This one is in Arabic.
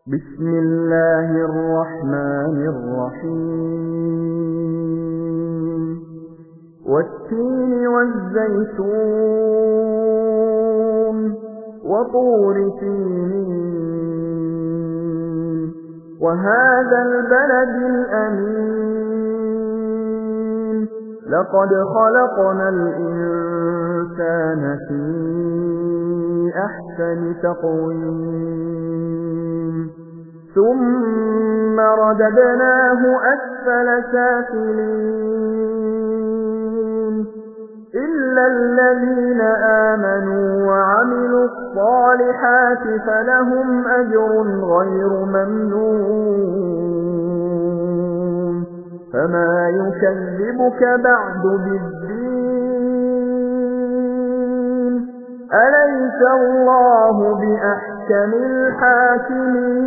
بسم الله الرحمن الرحيم والتين والزيتون وطور سينين وهذا البلد الأمين لقد خلقنا الإنسان في أحسن تقويم ثم رددناه أسفل سافلين إلا الذين آمنوا وعملوا الصالحات فلهم أجر غير ممنون فما يكذبك بعد بالدين أليس الله بأحكم الحاكمين